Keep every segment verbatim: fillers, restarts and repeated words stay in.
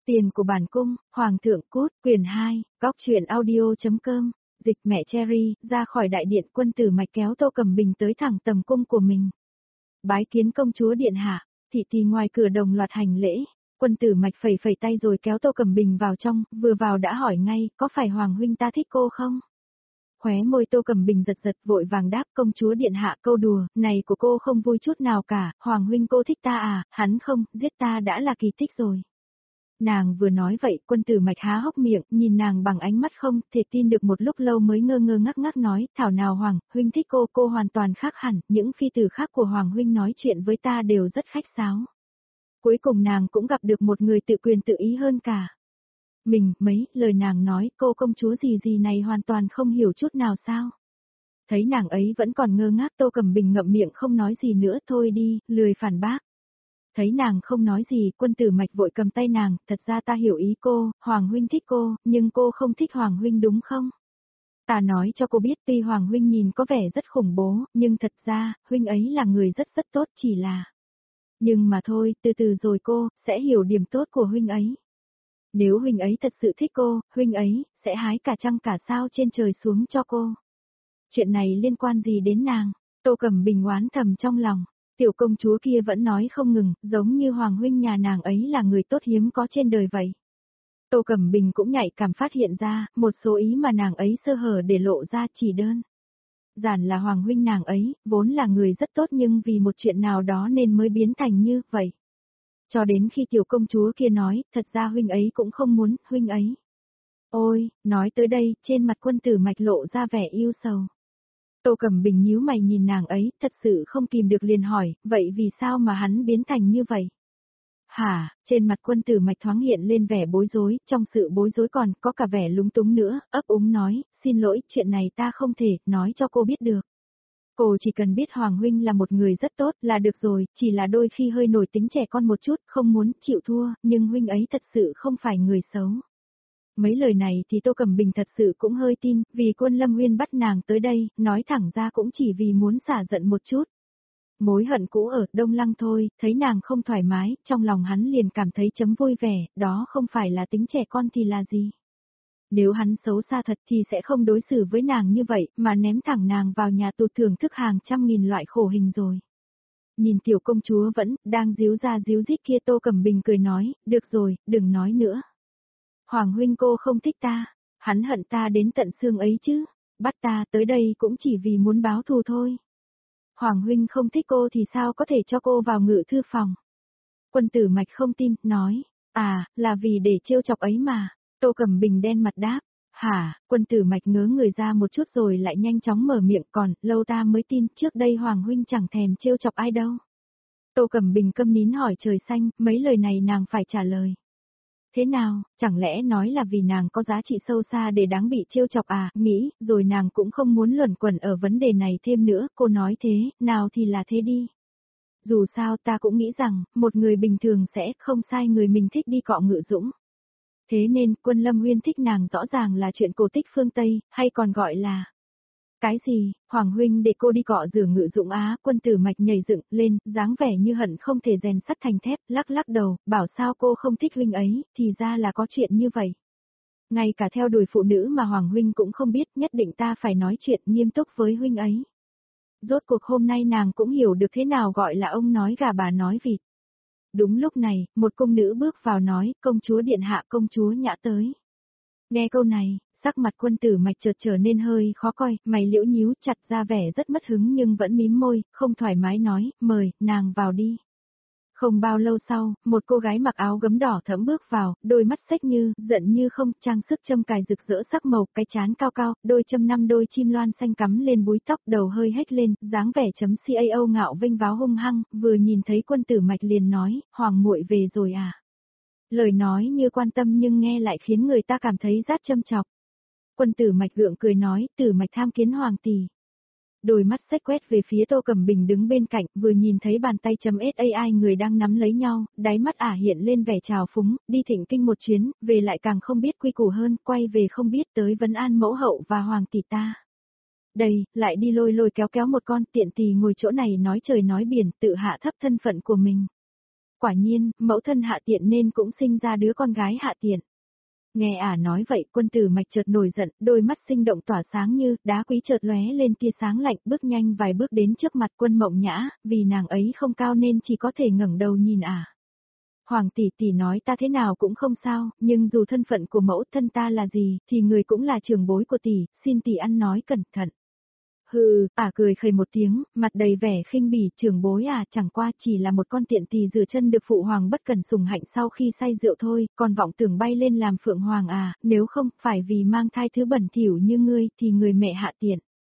Tiền của bản cung, Hoàng thượng cút, quyền hai, góc truyện audio.com, dịch mẹ Cherry, ra khỏi đại điện quân tử mạch kéo Tô Cẩm Bình tới thẳng tầm cung của mình. Bái kiến công chúa điện hạ, thị tỳ ngoài cửa đồng loạt hành lễ, quân tử mạch phẩy phẩy tay rồi kéo Tô Cẩm Bình vào trong, vừa vào đã hỏi ngay, có phải Hoàng huynh ta thích cô không? Khóe môi Tô Cẩm Bình giật giật vội vàng đáp công chúa điện hạ câu đùa, này của cô không vui chút nào cả, Hoàng huynh cô thích ta à, hắn không, giết ta đã là kỳ tích rồi. Nàng vừa nói vậy, quân tử mạch há hốc miệng, nhìn nàng bằng ánh mắt không thể tin được một lúc lâu mới ngơ ngơ ngác ngác nói, thảo nào Hoàng, huynh thích cô, cô hoàn toàn khác hẳn, những phi tử khác của Hoàng huynh nói chuyện với ta đều rất khách sáo. Cuối cùng nàng cũng gặp được một người tự quyền tự ý hơn cả. Mình, mấy, lời nàng nói, cô công chúa gì gì này hoàn toàn không hiểu chút nào sao. Thấy nàng ấy vẫn còn ngơ ngác Tô Cẩm Bình ngậm miệng không nói gì nữa, thôi đi, lười phản bác. Thấy nàng không nói gì, quân tử mạch vội cầm tay nàng, thật ra ta hiểu ý cô, Hoàng huynh thích cô, nhưng cô không thích Hoàng huynh đúng không? Ta nói cho cô biết tuy Hoàng huynh nhìn có vẻ rất khủng bố, nhưng thật ra, huynh ấy là người rất rất tốt chỉ là... Nhưng mà thôi, từ từ rồi cô, sẽ hiểu điểm tốt của huynh ấy. Nếu huynh ấy thật sự thích cô, huynh ấy, sẽ hái cả trăng cả sao trên trời xuống cho cô. Chuyện này liên quan gì đến nàng? Tô Cẩm Bình oán thầm trong lòng. Tiểu công chúa kia vẫn nói không ngừng, giống như Hoàng huynh nhà nàng ấy là người tốt hiếm có trên đời vậy. Tô Cẩm Bình cũng nhạy cảm phát hiện ra, một số ý mà nàng ấy sơ hở để lộ ra chỉ đơn. Giản là Hoàng huynh nàng ấy, vốn là người rất tốt nhưng vì một chuyện nào đó nên mới biến thành như vậy. Cho đến khi tiểu công chúa kia nói, thật ra huynh ấy cũng không muốn, huynh ấy. Ôi, nói tới đây, trên mặt quân tử mạch lộ ra vẻ yêu sầu. Tô Cẩm Bình nhíu mày nhìn nàng ấy, thật sự không kìm được liền hỏi, vậy vì sao mà hắn biến thành như vậy? Hả, trên mặt quân tử mạch thoáng hiện lên vẻ bối rối, trong sự bối rối còn có cả vẻ lúng túng nữa, ấp úng nói, xin lỗi, chuyện này ta không thể nói cho cô biết được. Cô chỉ cần biết Hoàng huynh là một người rất tốt là được rồi, chỉ là đôi khi hơi nổi tính trẻ con một chút, không muốn chịu thua, nhưng huynh ấy thật sự không phải người xấu. Mấy lời này thì Tô Cẩm Bình thật sự cũng hơi tin, vì quân Lâm Uyên bắt nàng tới đây, nói thẳng ra cũng chỉ vì muốn xả giận một chút. Mối hận cũ ở Đông Lăng thôi, thấy nàng không thoải mái, trong lòng hắn liền cảm thấy chấm vui vẻ, đó không phải là tính trẻ con thì là gì. Nếu hắn xấu xa thật thì sẽ không đối xử với nàng như vậy, mà ném thẳng nàng vào nhà tù thưởng thức hàng trăm nghìn loại khổ hình rồi. Nhìn tiểu công chúa vẫn đang díu ra díu dít kia Tô Cẩm Bình cười nói, được rồi, đừng nói nữa. Hoàng huynh cô không thích ta, hắn hận ta đến tận xương ấy chứ, bắt ta tới đây cũng chỉ vì muốn báo thù thôi. Hoàng huynh không thích cô thì sao có thể cho cô vào ngự thư phòng. Quân tử mạch không tin, nói, à, là vì để trêu chọc ấy mà. Tô Cẩm Bình đen mặt đáp, hả, quân tử mạch ngớ người ra một chút rồi lại nhanh chóng mở miệng còn, lâu ta mới tin, trước đây Hoàng huynh chẳng thèm trêu chọc ai đâu. Tô Cẩm Bình câm nín hỏi trời xanh, mấy lời này nàng phải trả lời. Thế nào, chẳng lẽ nói là vì nàng có giá trị sâu xa để đáng bị trêu chọc à, nghĩ, rồi nàng cũng không muốn luẩn quẩn ở vấn đề này thêm nữa, cô nói thế, nào thì là thế đi. Dù sao ta cũng nghĩ rằng, một người bình thường sẽ không sai người mình thích đi cọ ngự dũng. Thế nên, quân Lâm Uyên thích nàng rõ ràng là chuyện cổ tích phương Tây, hay còn gọi là... Cái gì, Hoàng huynh để cô đi cọ rửa ngự dụng á, quân tử mạch nhảy dựng lên, dáng vẻ như hận không thể rèn sắt thành thép, lắc lắc đầu, bảo sao cô không thích huynh ấy, thì ra là có chuyện như vậy. Ngay cả theo đuổi phụ nữ mà Hoàng huynh cũng không biết, nhất định ta phải nói chuyện nghiêm túc với huynh ấy. Rốt cuộc hôm nay nàng cũng hiểu được thế nào gọi là ông nói gà bà nói vịt. Đúng lúc này, một cung nữ bước vào nói, công chúa điện hạ công chúa nhã tới. Nghe câu này, sắc mặt quân tử mạch chợt trở nên hơi khó coi, mày liễu nhíu chặt ra vẻ rất mất hứng nhưng vẫn mím môi, không thoải mái nói, mời, nàng vào đi. Không bao lâu sau, một cô gái mặc áo gấm đỏ thẫm bước vào, đôi mắt xếch như, giận như không, trang sức châm cài rực rỡ sắc màu, cái trán cao cao, đôi châm năm đôi chim loan xanh cắm lên búi tóc, đầu hơi hếch lên, dáng vẻ chấm cao ngạo vênh váo hung hăng, vừa nhìn thấy quân tử mạch liền nói, hoàng muội về rồi à. Lời nói như quan tâm nhưng nghe lại khiến người ta cảm thấy rát châm chọc. Quân tử mạch gượng cười nói, tử mạch tham kiến hoàng tỷ. Đôi mắt xếch quét về phía Tô Cẩm Bình đứng bên cạnh, vừa nhìn thấy bàn tay chấm sai người đang nắm lấy nhau, đáy mắt ả hiện lên vẻ trào phúng, đi thịnh kinh một chuyến, về lại càng không biết quy củ hơn, quay về không biết tới vấn an mẫu hậu và hoàng tỷ ta. Đây, lại đi lôi lôi kéo kéo một con tiện tỳ ngồi chỗ này nói trời nói biển, tự hạ thấp thân phận của mình. Quả nhiên, mẫu thân Hạ Tiện nên cũng sinh ra đứa con gái Hạ Tiện. Nghe ả nói vậy, quân tử mạch chợt nổi giận, đôi mắt sinh động tỏa sáng như đá quý chợt lóe lên tia sáng lạnh, bước nhanh vài bước đến trước mặt Quân Mộng Nhã, vì nàng ấy không cao nên chỉ có thể ngẩng đầu nhìn ả. Hoàng tỷ tỷ nói ta thế nào cũng không sao, nhưng dù thân phận của mẫu thân ta là gì, thì người cũng là trưởng bối của tỷ, xin tỷ ăn nói cẩn thận. Hừ, ả cười khẩy một tiếng, mặt đầy vẻ khinh bỉ, trưởng bối à, chẳng qua chỉ là một con tiện tỳ rửa chân được phụ hoàng bất cần sủng hạnh sau khi say rượu thôi, còn vọng tưởng bay lên làm phượng hoàng à, nếu không phải vì mang thai thứ bẩn thỉu như ngươi thì người mẹ Hạ Tiện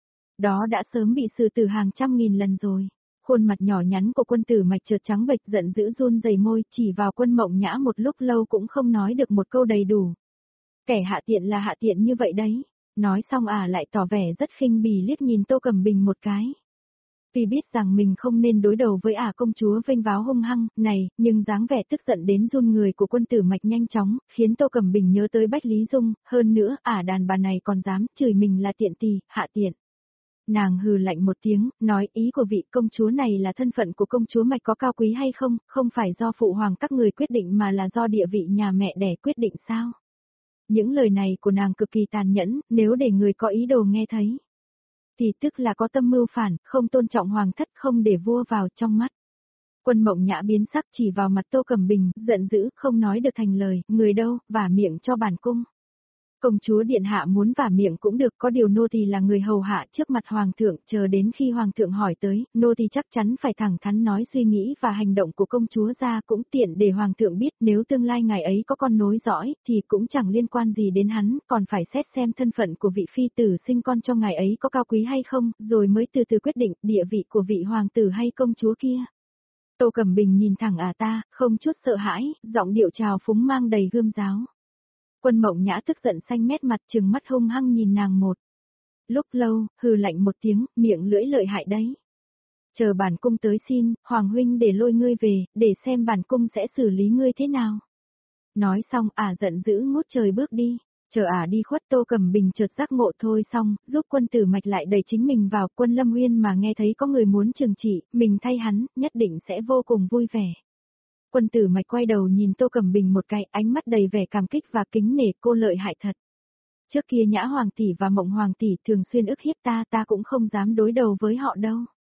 đó đã sớm bị xử tử hàng trăm nghìn lần rồi. Khuôn mặt nhỏ nhắn của quân tử mạch chợt trắng bệch, giận dữ run rẩy môi, chỉ vào Quân Mộng Nhã một lúc lâu cũng không nói được một câu đầy đủ. Kẻ Hạ Tiện là Hạ Tiện như vậy đấy. Nói xong ả à lại tỏ vẻ rất khinh bỉ liếc nhìn Tô Cẩm Bình một cái. Tuy biết rằng mình không nên đối đầu với ả à công chúa vênh váo hung hăng này, nhưng dáng vẻ tức giận đến run người của quân tử mạch nhanh chóng, khiến Tô Cẩm Bình nhớ tới Bách Lý Dung, hơn nữa ả à đàn bà này còn dám chửi mình là tiện tỳ, Hạ Tiện. Nàng hừ lạnh một tiếng, nói ý của vị công chúa này là thân phận của công chúa mạch có cao quý hay không, không phải do phụ hoàng các người quyết định mà là do địa vị nhà mẹ đẻ quyết định sao? Những lời này của nàng cực kỳ tàn nhẫn, nếu để người có ý đồ nghe thấy, thì tức là có tâm mưu phản, không tôn trọng hoàng thất, không để vua vào trong mắt. Quân Mộng Nhã biến sắc chỉ vào mặt Tô Cẩm Bình, giận dữ, không nói được thành lời, người đâu, vả miệng cho bản cung. Công chúa điện hạ muốn vả miệng cũng được, có điều nô tỳ là người hầu hạ trước mặt hoàng thượng, chờ đến khi hoàng thượng hỏi tới, nô tỳ chắc chắn phải thẳng thắn nói suy nghĩ và hành động của công chúa ra, cũng tiện để hoàng thượng biết, nếu tương lai ngài ấy có con nối dõi, thì cũng chẳng liên quan gì đến hắn, còn phải xét xem thân phận của vị phi tử sinh con cho ngài ấy có cao quý hay không, rồi mới từ từ quyết định địa vị của vị hoàng tử hay công chúa kia. Tô Cẩm Bình nhìn thẳng à ta, không chút sợ hãi, giọng điệu trào phúng mang đầy gươm giáo. Quân Mộng Nhã tức giận xanh mét mặt, trừng mắt hung hăng nhìn nàng một lúc lâu, hừ lạnh một tiếng, miệng lưỡi lợi hại đấy. Chờ bản cung tới xin, hoàng huynh để lôi ngươi về, để xem bản cung sẽ xử lý ngươi thế nào. Nói xong ả à giận dữ ngút trời bước đi, chờ ả à đi khuất. Tô Cẩm Bình chợt giác ngộ thôi xong, giúp quân tử mạch lại đẩy chính mình vào. Quân Lâm Uyên mà nghe thấy có người muốn trừng trị, mình thay hắn, nhất định sẽ vô cùng vui vẻ. Quân tử mạch quay đầu nhìn Tô Cẩm Bình một cái, ánh mắt đầy vẻ cảm kích và kính nể, cô lợi hại thật. Trước kia Nhã Hoàng tỷ và Mộng Hoàng tỷ thường xuyên ức hiếp ta, ta cũng không dám đối đầu với họ đâu.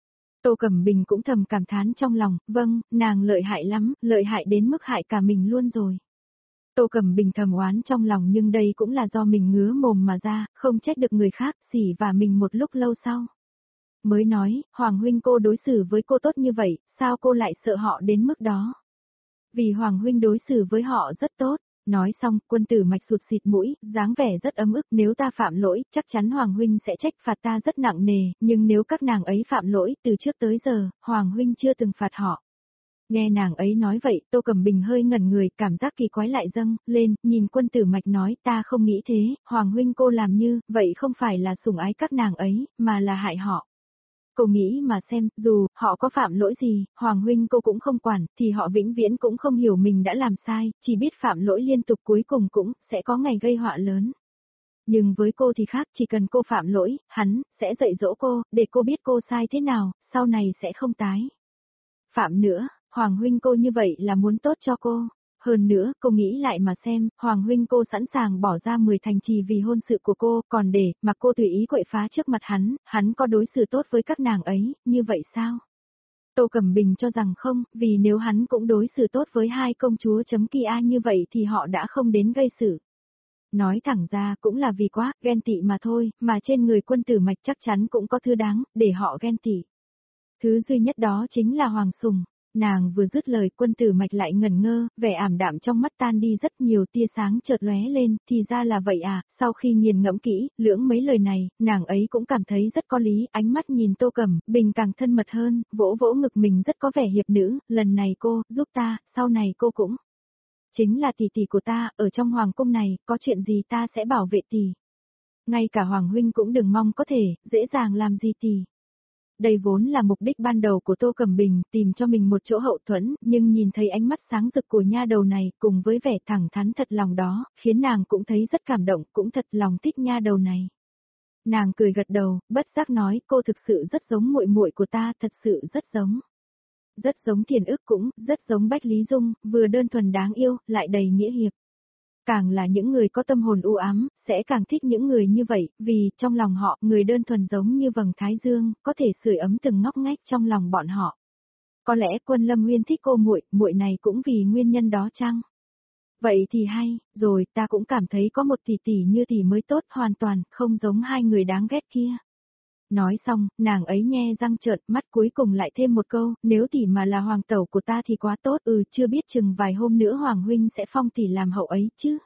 Tô Cẩm Bình cũng thầm cảm thán trong lòng, vâng, nàng lợi hại lắm, lợi hại đến mức hại cả mình luôn rồi. Tô Cẩm Bình thầm oán trong lòng, nhưng đây cũng là do mình ngứa mồm mà ra, không trách được người khác, xỉ và mình một lúc lâu sau. Mới nói, Hoàng huynh cô đối xử với cô tốt như vậy, sao cô lại sợ họ đến mức đó? Vì Hoàng huynh đối xử với họ rất tốt. Nói xong, quân tử mạch sụt xịt mũi, dáng vẻ rất ấm ức, nếu ta phạm lỗi, chắc chắn Hoàng huynh sẽ trách phạt ta rất nặng nề, nhưng nếu các nàng ấy phạm lỗi, từ trước tới giờ, Hoàng huynh chưa từng phạt họ. Nghe nàng ấy nói vậy, Tô Cẩm Bình hơi ngẩn người, cảm giác kỳ quái lại dâng lên, nhìn quân tử mạch nói, ta không nghĩ thế, Hoàng huynh cô làm như, vậy không phải là sủng ái các nàng ấy, mà là hại họ. Cô nghĩ mà xem, dù họ có phạm lỗi gì, Hoàng huynh cô cũng không quản, thì họ vĩnh viễn cũng không hiểu mình đã làm sai, chỉ biết phạm lỗi liên tục, cuối cùng cũng sẽ có ngày gây họa lớn. Nhưng với cô thì khác, chỉ cần cô phạm lỗi, hắn sẽ dạy dỗ cô, để cô biết cô sai thế nào, sau này sẽ không tái phạm nữa. Hoàng huynh cô như vậy là muốn tốt cho cô. Hơn nữa, cô nghĩ lại mà xem, Hoàng huynh cô sẵn sàng bỏ ra mười thành trì vì hôn sự của cô, còn để mà cô tùy ý quậy phá trước mặt hắn, hắn có đối xử tốt với các nàng ấy, như vậy sao? Tô Cẩm Bình cho rằng không, vì nếu hắn cũng đối xử tốt với hai công chúa chấm kia như vậy thì họ đã không đến gây sự. Nói thẳng ra cũng là vì quá, ghen tị mà thôi, mà trên người quân tử mạch chắc chắn cũng có thứ đáng, để họ ghen tị. Thứ duy nhất đó chính là Hoàng Sùng. Nàng vừa dứt lời, quân tử mạch lại ngẩn ngơ, vẻ ảm đạm trong mắt tan đi rất nhiều, tia sáng chợt lóe lên, thì ra là vậy à. Sau khi nghiền ngẫm kỹ, lưỡng mấy lời này, nàng ấy cũng cảm thấy rất có lý, ánh mắt nhìn Tô Cẩm Bình càng thân mật hơn, vỗ vỗ ngực mình rất có vẻ hiệp nữ, lần này cô, giúp ta, sau này cô cũng chính là tỷ tỷ của ta, ở trong hoàng cung này, có chuyện gì ta sẽ bảo vệ tỷ. Ngay cả Hoàng huynh cũng đừng mong có thể, dễ dàng làm gì tỷ. Đây vốn là mục đích ban đầu của Tô Cẩm Bình, tìm cho mình một chỗ hậu thuẫn, nhưng nhìn thấy ánh mắt sáng rực của nha đầu này, cùng với vẻ thẳng thắn thật lòng đó, khiến nàng cũng thấy rất cảm động, cũng thật lòng thích nha đầu này. Nàng cười gật đầu, bất giác nói, cô thực sự rất giống muội muội của ta, thật sự rất giống. Rất giống Tiền Ức cũng, rất giống Bách Lý Dung, vừa đơn thuần đáng yêu, lại đầy nghĩa hiệp. Càng là những người có tâm hồn u ám, sẽ càng thích những người như vậy, vì trong lòng họ, người đơn thuần giống như vầng thái dương, có thể sưởi ấm từng ngóc ngách trong lòng bọn họ. Có lẽ Quân Lâm Nguyên thích cô muội, muội này cũng vì nguyên nhân đó chăng? Vậy thì hay, rồi ta cũng cảm thấy có một tỷ tỷ như tỷ mới tốt, hoàn toàn không giống hai người đáng ghét kia. Nói xong, nàng ấy nhe răng trợn, mắt cuối cùng lại thêm một câu, nếu tỷ mà là hoàng tẩu của ta thì quá tốt, ừ chưa biết chừng vài hôm nữa hoàng huynh sẽ phong tỷ làm hậu ấy chứ.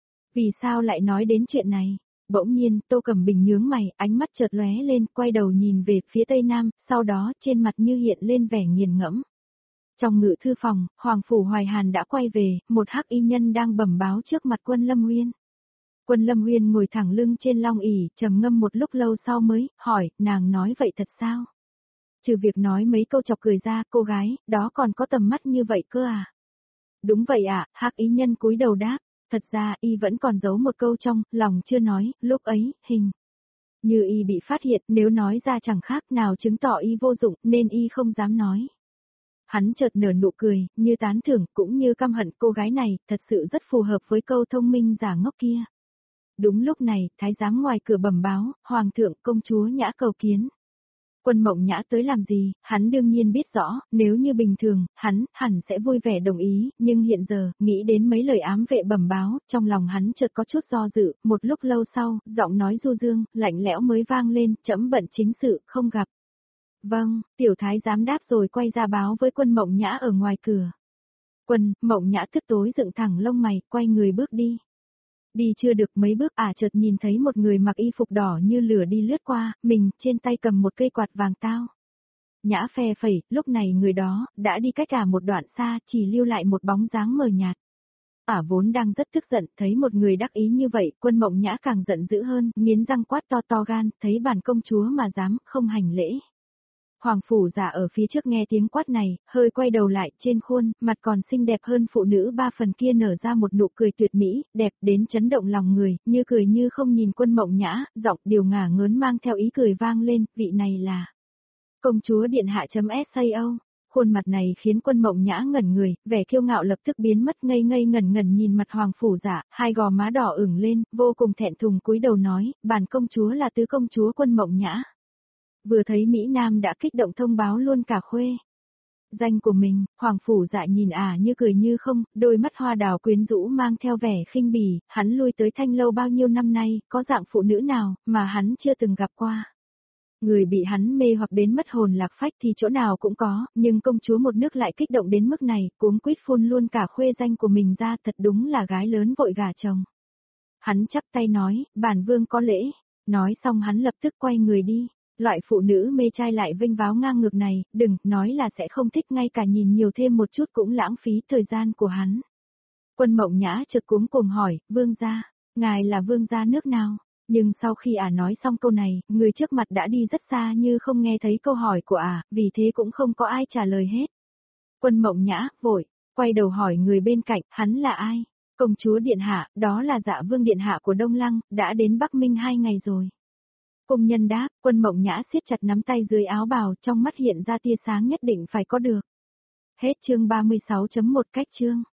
Vì sao lại nói đến chuyện này? Bỗng nhiên, Tô Cẩm Bình nhướng mày, ánh mắt chợt lóe lên, quay đầu nhìn về phía tây nam, sau đó trên mặt như hiện lên vẻ nghiền ngẫm. Trong ngự thư phòng, Hoàng Phủ Hoài Hàn đã quay về, một hắc y nhân đang bẩm báo trước mặt Quân Lâm Nguyên. Quân Lâm Nguyên ngồi thẳng lưng trên long ỷ, trầm ngâm một lúc lâu sau mới hỏi, nàng nói vậy thật sao? Trừ việc nói mấy câu chọc cười ra, cô gái, đó còn có tầm mắt như vậy cơ à? Đúng vậy ạ, à, hắc y nhân cúi đầu đáp, thật ra y vẫn còn giấu một câu trong lòng chưa nói, lúc ấy, hình như y bị phát hiện, nếu nói ra chẳng khác nào chứng tỏ y vô dụng, nên y không dám nói. Hắn chợt nở nụ cười, như tán thưởng, cũng như căm hận cô gái này, thật sự rất phù hợp với câu thông minh giả ngốc kia. Đúng lúc này, thái giám ngoài cửa bẩm báo, hoàng thượng công chúa Nhã cầu kiến. Quân Mộng Nhã tới làm gì, hắn đương nhiên biết rõ, nếu như bình thường, hắn hẳn sẽ vui vẻ đồng ý, nhưng hiện giờ, nghĩ đến mấy lời ám vệ bẩm báo, trong lòng hắn chợt có chút do dự, một lúc lâu sau, giọng nói du dương, lạnh lẽo mới vang lên, trẫm bận chính sự, không gặp. Vâng, tiểu thái giám đáp rồi quay ra báo với Quân Mộng Nhã ở ngoài cửa. Quân, Mộng Nhã tức tối dựng thẳng lông mày, quay người bước đi. Đi chưa được mấy bước ả à chợt nhìn thấy một người mặc y phục đỏ như lửa đi lướt qua, mình trên tay cầm một cây quạt vàng tao. Nhã phe phẩy, lúc này người đó, đã đi cách cả một đoạn xa, chỉ lưu lại một bóng dáng mờ nhạt. Ả à vốn đang rất tức giận, thấy một người đắc ý như vậy, Quân Mộng Nhã càng giận dữ hơn, nghiến răng quát to to gan, thấy bản công chúa mà dám, không hành lễ. Hoàng phủ giả ở phía trước nghe tiếng quát này, hơi quay đầu lại, trên khuôn, mặt còn xinh đẹp hơn phụ nữ ba phần kia nở ra một nụ cười tuyệt mỹ, đẹp đến chấn động lòng người, như cười như không nhìn Quân Mộng Nhã, giọng điều ngả ngớn mang theo ý cười vang lên, vị này là công chúa điện hạ chấm sao. Khuôn mặt này khiến Quân Mộng Nhã ngẩn người, vẻ kiêu ngạo lập tức biến mất, ngây ngây ngẩn ngẩn nhìn mặt hoàng phủ giả, hai gò má đỏ ửng lên, vô cùng thẹn thùng cúi đầu nói, bản công chúa là tứ công chúa Quân Mộng Nhã. Vừa thấy Mỹ Nam đã kích động thông báo luôn cả khuê danh của mình, hoàng phủ dạ nhìn ả à như cười như không, đôi mắt hoa đào quyến rũ mang theo vẻ khinh bỉ, hắn lui tới Thanh Lâu bao nhiêu năm nay, có dạng phụ nữ nào mà hắn chưa từng gặp qua. Người bị hắn mê hoặc đến mất hồn lạc phách thì chỗ nào cũng có, nhưng công chúa một nước lại kích động đến mức này, cuống quýt phun luôn cả khuê danh của mình ra, thật đúng là gái lớn vội gả chồng. Hắn chắp tay nói, bản vương có lễ, nói xong hắn lập tức quay người đi. Loại phụ nữ mê trai lại vênh váo ngang ngược này, đừng nói là sẽ không thích, ngay cả nhìn nhiều thêm một chút cũng lãng phí thời gian của hắn. Quân Mộng Nhã chợt cuống cuồng hỏi, vương gia, ngài là vương gia nước nào? Nhưng sau khi ả à nói xong câu này, người trước mặt đã đi rất xa như không nghe thấy câu hỏi của ả, à, vì thế cũng không có ai trả lời hết. Quân Mộng Nhã, vội, quay đầu hỏi người bên cạnh, hắn là ai? Công chúa điện hạ, đó là Dạ Vương điện hạ của Đông Lăng, đã đến Bắc Minh hai ngày rồi. Công nhân đáp, Quân Mộng Nhã siết chặt nắm tay dưới áo bào, trong mắt hiện ra tia sáng nhất định phải có được. Hết chương ba mươi sáu chấm một cách chương.